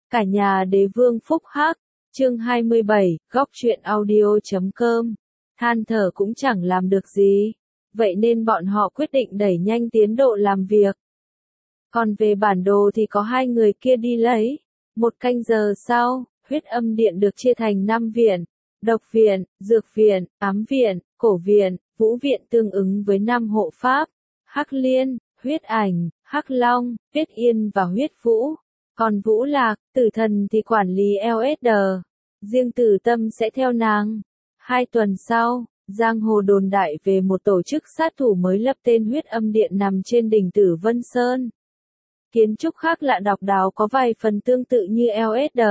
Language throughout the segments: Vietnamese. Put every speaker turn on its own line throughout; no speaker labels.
Cả nhà đế vương phúc hắc, chương 27, góc truyện audio.com. Than thở cũng chẳng làm được gì. Vậy nên bọn họ quyết định đẩy nhanh tiến độ làm việc. Còn về bản đồ thì có hai người kia đi lấy. 1 canh giờ sau, huyết âm điện được chia thành 5 viện. Độc viện, dược viện, ám viện, cổ viện, vũ viện tương ứng với 5 hộ pháp. Hắc Liên, huyết ảnh, Hắc Long, huyết yên và huyết vũ. Còn Vũ Lạc, tử thần thì quản lý LSD. Riêng Tử Tâm sẽ theo nàng. 2 tuần sau, giang hồ đồn đại về một tổ chức sát thủ mới lập tên huyết âm điện nằm trên đỉnh Tử Vân Sơn. Kiến trúc khác lạ độc đáo có vài phần tương tự như LSD.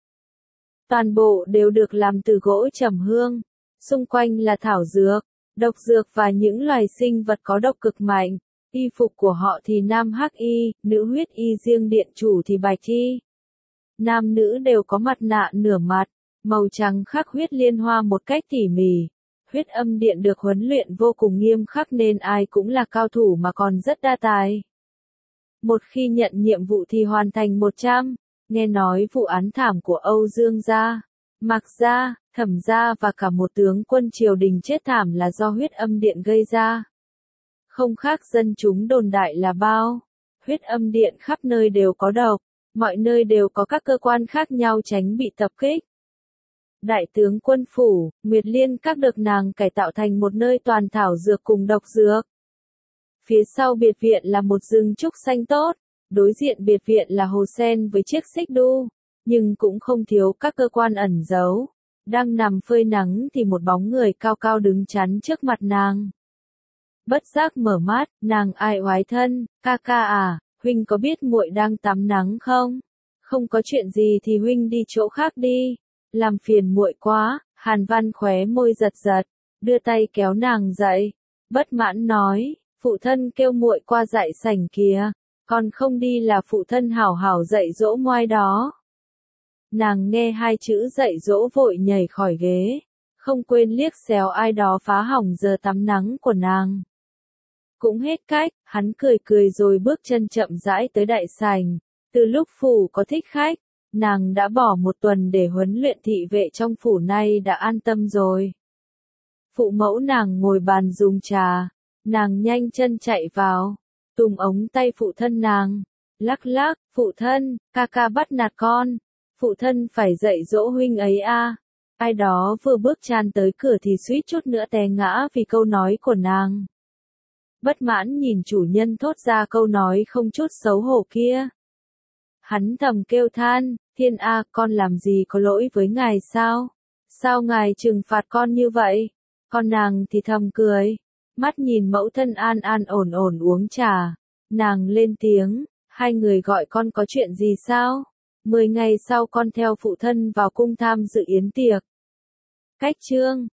Toàn bộ đều được làm từ gỗ trầm hương. Xung quanh là thảo dược, độc dược và những loài sinh vật có độc cực mạnh. Y phục của họ thì nam hắc y, nữ huyết y, riêng điện chủ thì bạch y. Nam nữ đều có mặt nạ nửa mặt, màu trắng khắc huyết liên hoa một cách tỉ mỉ. Huyết âm điện được huấn luyện vô cùng nghiêm khắc nên ai cũng là cao thủ mà còn rất đa tài. Một khi nhận nhiệm vụ thì hoàn thành 100. Nghe nói vụ án thảm của Âu Dương gia, Mạc gia, Thẩm gia và cả một tướng quân triều đình chết thảm là do huyết âm điện gây ra. Không khác dân chúng đồn đại là bao. Huyết âm điện khắp nơi đều có độc, mọi nơi đều có các cơ quan khác nhau tránh bị tập kích. Đại tướng quân phủ, Nguyệt Liên các được nàng cải tạo thành một nơi toàn thảo dược cùng độc dược. Phía sau biệt viện là một rừng trúc xanh tốt, đối diện biệt viện là hồ sen với chiếc xích đu, nhưng cũng không thiếu các cơ quan ẩn giấu. Đang nằm phơi nắng thì một bóng người cao cao đứng chắn trước mặt nàng. Bất giác mở mắt, nàng ai oái thân, ca ca à, huynh có biết muội đang tắm nắng không? Không có chuyện gì thì huynh đi chỗ khác đi, làm phiền muội quá. Hàn Văn khóe môi giật giật, đưa tay kéo nàng dậy, bất mãn nói, phụ thân kêu muội qua dạy sảnh kìa, còn không đi là phụ thân hảo hảo dạy dỗ ngoai đó. Nàng nghe 2 chữ dạy dỗ vội nhảy khỏi ghế, không quên liếc xéo ai đó phá hỏng giờ tắm nắng của nàng. Cũng hết cách, hắn cười cười rồi bước chân chậm rãi tới đại sảnh. Từ lúc phủ có thích khách, nàng đã bỏ 1 tuần để huấn luyện thị vệ trong phủ, nay đã an tâm rồi. Phụ mẫu nàng ngồi bàn dùng trà, nàng nhanh chân chạy vào, túm ống tay phụ thân nàng, lắc lắc, phụ thân, ca ca bắt nạt con, phụ thân phải dạy dỗ huynh ấy a. Ai đó vừa bước tràn tới cửa thì suýt chút nữa té ngã vì câu nói của nàng. Bất mãn nhìn chủ nhân thốt ra câu nói không chút xấu hổ kia. Hắn thầm kêu than, thiên a, con làm gì có lỗi với ngài sao? Sao ngài trừng phạt con như vậy? Con nàng thì thầm cười, mắt nhìn mẫu thân an an ổn ổn uống trà. Nàng lên tiếng, 2 người gọi con có chuyện gì sao? 10 ngày sau con theo phụ thân vào cung tham dự yến tiệc. Cách chương